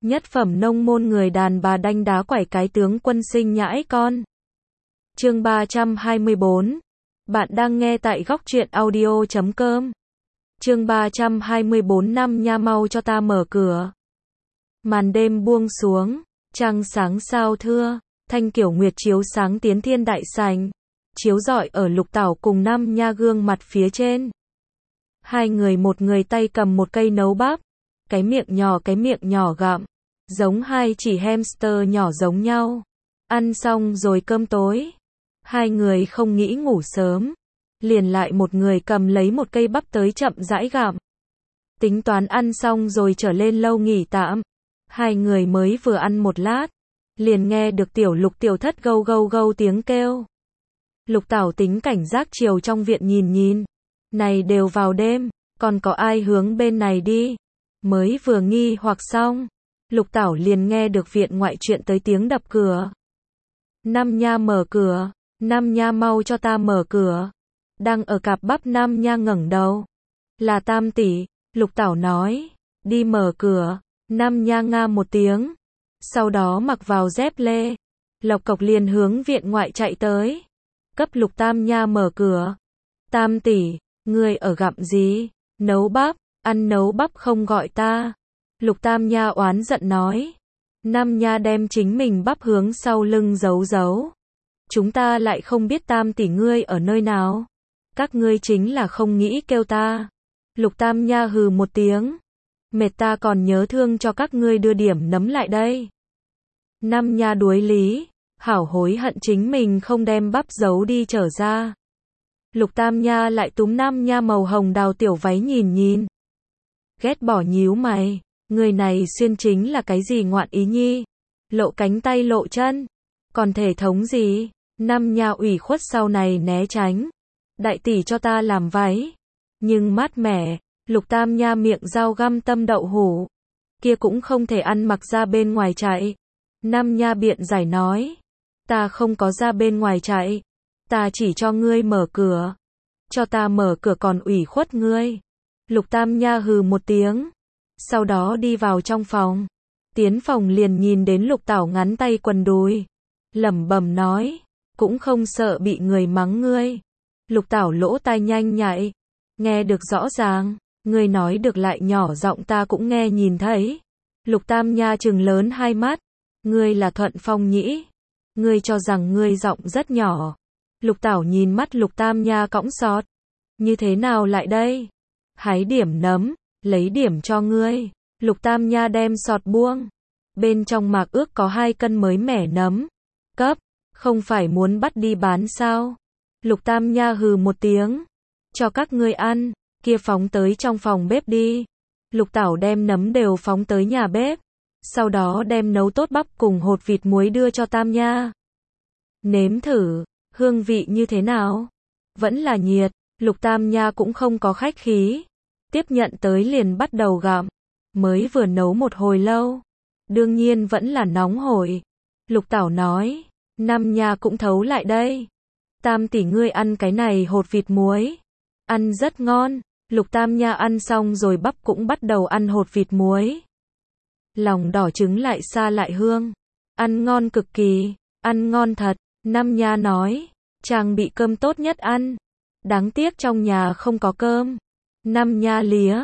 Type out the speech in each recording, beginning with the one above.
Nhất phẩm nông môn người đàn bà đanh đá quẩy cái tướng quân sinh nhãi con. Chương 324. Bạn đang nghe tại góc truyện audio.com. Chương 324. Năm nha, mau cho ta mở cửa. Màn đêm buông xuống, trăng sáng sao thưa, thanh kiểu nguyệt chiếu sáng tiến thiên đại sảnh, chiếu rọi ở Lục Tảo cùng năm nha gương mặt phía trên. Hai người, một người tay cầm một cây nấu bắp, cái miệng nhỏ gặm, giống hai chỉ hamster nhỏ giống nhau. Ăn xong rồi cơm tối, hai người không nghĩ ngủ sớm, liền lại một người cầm lấy một cây bắp tới chậm rãi gặm. Tính toán ăn xong rồi trở lên lâu nghỉ tạm. Hai người mới vừa ăn một lát, liền nghe được tiểu Lục tiểu thất gâu gâu gâu tiếng kêu. Lục Tảo tính cảnh giác chiều trong viện nhìn, này đều vào đêm, còn có ai hướng bên này đi? Mới vừa nghi hoặc xong, Lục Tảo liền nghe được viện ngoại chuyện tới tiếng đập cửa. Năm nha, mở cửa, năm nha, mau cho ta mở cửa. Đang ở cạp bắp năm nha ngẩng đầu. Là Tam tỷ, Lục Tảo nói, đi mở cửa. Năm nha nga một tiếng, sau đó mặc vào dép lê, lộc cộc liền hướng viện ngoại chạy tới, cấp Lục Tam nha mở cửa. Tam tỷ, ngươi ở gặm gì? Nấu bắp, ăn nấu bắp không gọi ta. Lục Tam nha oán giận nói. Năm nha đem chính mình bắp hướng sau lưng giấu. Chúng ta lại không biết Tam tỷ ngươi ở nơi nào. Các ngươi chính là không nghĩ kêu ta. Lục Tam nha hừ một tiếng. Mệt ta còn nhớ thương cho các ngươi đưa điểm nấm lại đây. Năm nha đuối lý, hảo hối hận chính mình không đem bắp giấu đi trở ra. Lục Tam nha lại túm năm nha màu hồng đào tiểu váy nhìn. Ghét bỏ nhíu mày, người này xuyên chính là cái gì ngoạn ý nhi? Lộ cánh tay lộ chân, còn thể thống gì? Năm nha ủy khuất sau này né tránh. Đại tỷ cho ta làm váy, nhưng mát mẻ. Lục Tam nha miệng dao găm tâm đậu hủ, kia cũng không thể ăn mặc ra bên ngoài chạy. Năm nha biện giải nói, ta không có ra bên ngoài chạy, ta chỉ cho ngươi mở cửa, cho ta mở cửa còn ủy khuất ngươi. Lục Tam nha hừ một tiếng, sau đó đi vào trong phòng, tiến phòng liền nhìn đến Lục Tảo ngắn tay quần đùi, lẩm bẩm nói, cũng không sợ bị người mắng ngươi. Lục Tảo lỗ tai nhanh nhạy, nghe được rõ ràng. Ngươi nói được lại nhỏ giọng ta cũng nghe nhìn thấy. Lục Tam nha trừng lớn hai mắt. Ngươi là Thuận Phong nhĩ. Ngươi cho rằng ngươi giọng rất nhỏ. Lục Tảo nhìn mắt Lục Tam nha cõng sọt. Như thế nào lại đây? Hái điểm nấm, lấy điểm cho ngươi. Lục Tam nha đem sọt buông. Bên trong mạc ước có 2 cân mới mẻ nấm. Cấp, không phải muốn bắt đi bán sao? Lục Tam nha hừ một tiếng. Cho các ngươi ăn. Kia phóng tới trong phòng bếp đi. Lục Tảo đem nấm đều phóng tới nhà bếp. Sau đó đem nấu tốt bắp cùng hột vịt muối đưa cho Tam nha. Nếm thử, hương vị như thế nào? Vẫn là nhiệt. Lục Tam nha cũng không có khách khí. Tiếp nhận tới liền bắt đầu gặm. Mới vừa nấu một hồi lâu. Đương nhiên vẫn là nóng hổi. Lục Tảo nói. Năm nha cũng thấu lại đây. Tam tỷ ngươi ăn cái này hột vịt muối. Ăn rất ngon. Lục Tam nha ăn xong rồi bắp cũng bắt đầu ăn hột vịt muối. Lòng đỏ trứng lại xa lại hương. Ăn ngon cực kỳ, ăn ngon thật. Năm nha nói, chàng bị cơm tốt nhất ăn. Đáng tiếc trong nhà không có cơm. Năm nha lía,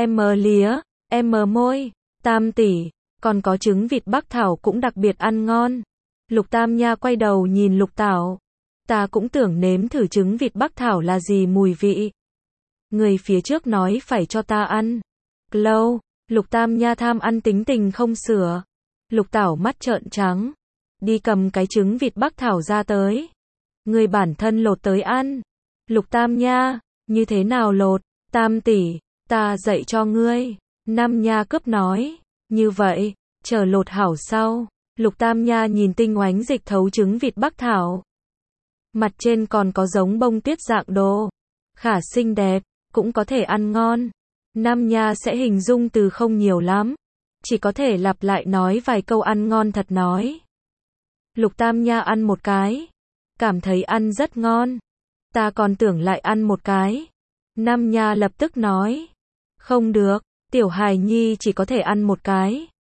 em môi. Tam tỷ, còn có trứng vịt Bắc Thảo cũng đặc biệt ăn ngon. Lục Tam nha quay đầu nhìn Lục Tảo. Ta cũng tưởng nếm thử trứng vịt Bắc Thảo là gì mùi vị. Người phía trước nói phải cho ta ăn. Lâu, Lục Tam nha tham ăn tính tình không sửa. Lục Tảo mắt trợn trắng. Đi cầm cái trứng vịt Bắc Thảo ra tới. Người bản thân lột tới ăn. Lục Tam nha, như thế nào lột? Tam tỷ, ta dạy cho ngươi. Năm nha cướp nói. Như vậy, chờ lột hảo sau. Lục Tam nha nhìn tinh oánh dịch thấu trứng vịt Bắc Thảo. Mặt trên còn có giống bông tuyết dạng đồ. Khả xinh đẹp. Cũng có thể ăn ngon. Năm nha sẽ hình dung từ không nhiều lắm. Chỉ có thể lặp lại nói vài câu ăn ngon thật nói. Lục Tam nha ăn một cái. Cảm thấy ăn rất ngon. Ta còn tưởng lại ăn một cái. Năm nha lập tức nói. Không được, tiểu hài nhi chỉ có thể ăn một cái.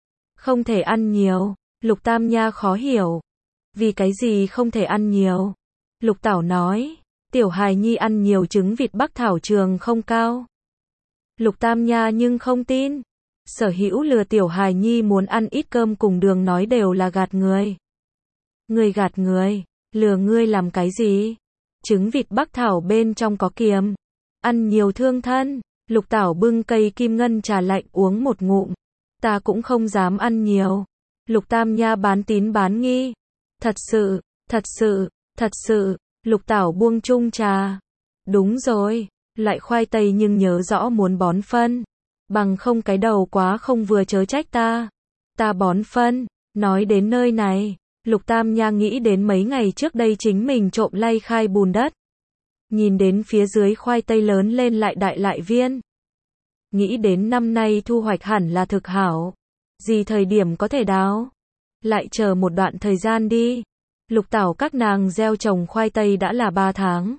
Không thể ăn nhiều. Lục Tam Nha khó hiểu. Vì cái gì không thể ăn nhiều? Lục Tảo nói, tiểu hài nhi ăn nhiều trứng vịt Bắc Thảo trường không cao. Lục Tam Nha nhưng không tin. Sở Hữu lừa tiểu hài nhi muốn ăn ít cơm cùng đường nói đều là gạt người. Người gạt người, lừa ngươi làm cái gì? Trứng vịt Bắc Thảo bên trong có kiềm. Ăn nhiều thương thân. Lục Tảo bưng cây kim ngân trà lạnh uống một ngụm. Ta cũng không dám ăn nhiều. Lục Tam Nha bán tín bán nghi. Thật sự, thật sự, thật sự. Lục Tảo buông chung trà. Đúng rồi, loại khoai tây nhưng nhớ rõ muốn bón phân. Bằng không cái đầu quá không vừa chớ trách ta. Ta bón phân. Nói đến nơi này, Lục Tam Nha nghĩ đến mấy ngày trước đây chính mình trộm lay khai bùn đất. Nhìn đến phía dưới khoai tây lớn lên lại đại lại viên. Nghĩ đến năm nay thu hoạch hẳn là thực hảo. Gì thời điểm có thể đáo? Lại chờ một đoạn thời gian đi. Lục Tảo các nàng gieo trồng khoai tây đã là 3 tháng.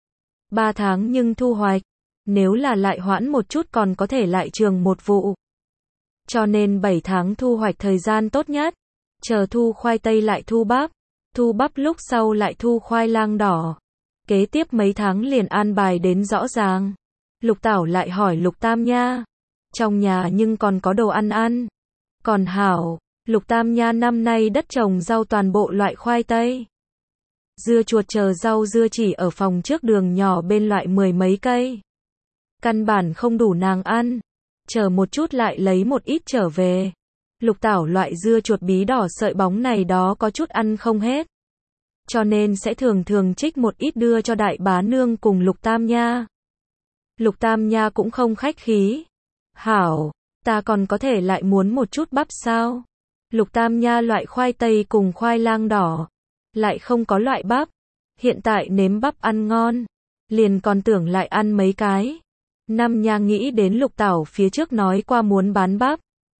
3 tháng nhưng thu hoạch. Nếu là lại hoãn một chút còn có thể lại trường một vụ. Cho nên 7 tháng thu hoạch thời gian tốt nhất. Chờ thu khoai tây lại thu bắp. Thu bắp lúc sau lại thu khoai lang đỏ. Kế tiếp mấy tháng liền an bài đến rõ ràng. Lục Tảo lại hỏi Lục Tam Nha. Trong nhà nhưng còn có đồ ăn. Còn hảo. Lục Tam Nha năm nay đất trồng rau toàn bộ loại khoai tây. Dưa chuột chờ rau dưa chỉ ở phòng trước đường nhỏ bên loại 10 mấy cây. Căn bản không đủ nàng ăn. Chờ một chút lại lấy một ít trở về. Lục Tảo loại dưa chuột bí đỏ sợi bóng này đó có chút ăn không hết. Cho nên sẽ thường thường trích một ít đưa cho đại bá nương cùng Lục Tam Nha. Lục Tam Nha cũng không khách khí. Hảo, ta còn có thể lại muốn một chút bắp sao? Lục Tam Nha loại khoai tây cùng khoai lang đỏ. Lại không có loại bắp. Hiện tại nếm bắp ăn ngon. Liền còn tưởng lại ăn mấy cái. Năm Nha nghĩ đến Lục Tảo phía trước nói qua muốn bán bắp.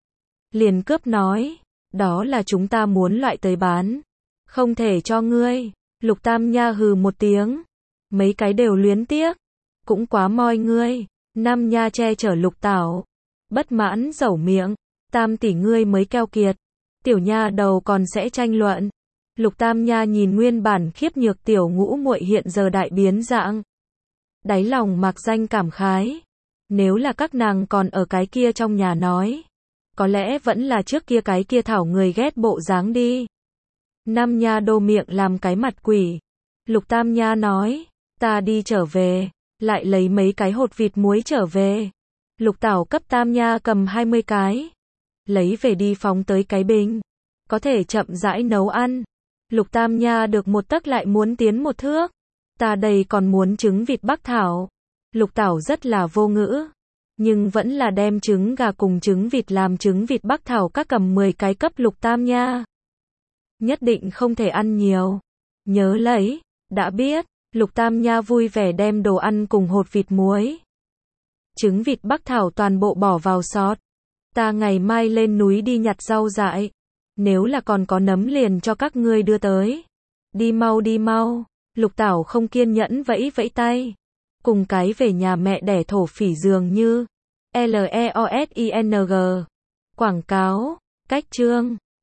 Liền cướp nói. Đó là chúng ta muốn loại tới bán. Không thể cho ngươi. Lục Tam Nha hừ một tiếng. Mấy cái đều luyến tiếc. Cũng quá moi ngươi. Năm Nha che chở Lục Tảo. Bất mãn dẩu miệng. Tam tỷ ngươi mới keo kiệt. Tiểu Nha đầu còn sẽ tranh luận. Lục Tam Nha nhìn nguyên bản khiếp nhược tiểu ngũ muội hiện giờ đại biến dạng. Đáy lòng mạc danh cảm khái. Nếu là các nàng còn ở cái kia trong nhà nói. Có lẽ vẫn là trước kia cái kia thảo người ghét bộ dáng đi. Năm Nha đô miệng làm cái mặt quỷ. Lục Tam Nha nói. Ta đi trở về. Lại lấy mấy cái hột vịt muối trở về. Lục Tảo cấp Tam Nha cầm 20 cái. Lấy về đi phóng tới cái bình. Có thể chậm rãi nấu ăn. Lục Tam Nha được một tấc lại muốn tiến một thước. Ta đây còn muốn trứng vịt Bắc Thảo. Lục Tảo rất là vô ngữ. Nhưng vẫn là đem trứng gà cùng trứng vịt làm trứng vịt Bắc Thảo các cầm 10 cái cấp Lục Tam Nha. Nhất định không thể ăn nhiều. Nhớ lấy. Đã biết. Lục Tam Nha vui vẻ đem đồ ăn cùng hột vịt muối. Trứng vịt Bắc Thảo toàn bộ bỏ vào xót. Ta ngày mai lên núi đi nhặt rau dại. Nếu là còn có nấm liền cho các ngươi đưa tới. Đi mau đi mau. Lục Tảo không kiên nhẫn vẫy vẫy tay. Cùng cái về nhà mẹ đẻ thổ phỉ dường như. LEOSING. Quảng cáo. Cách chương.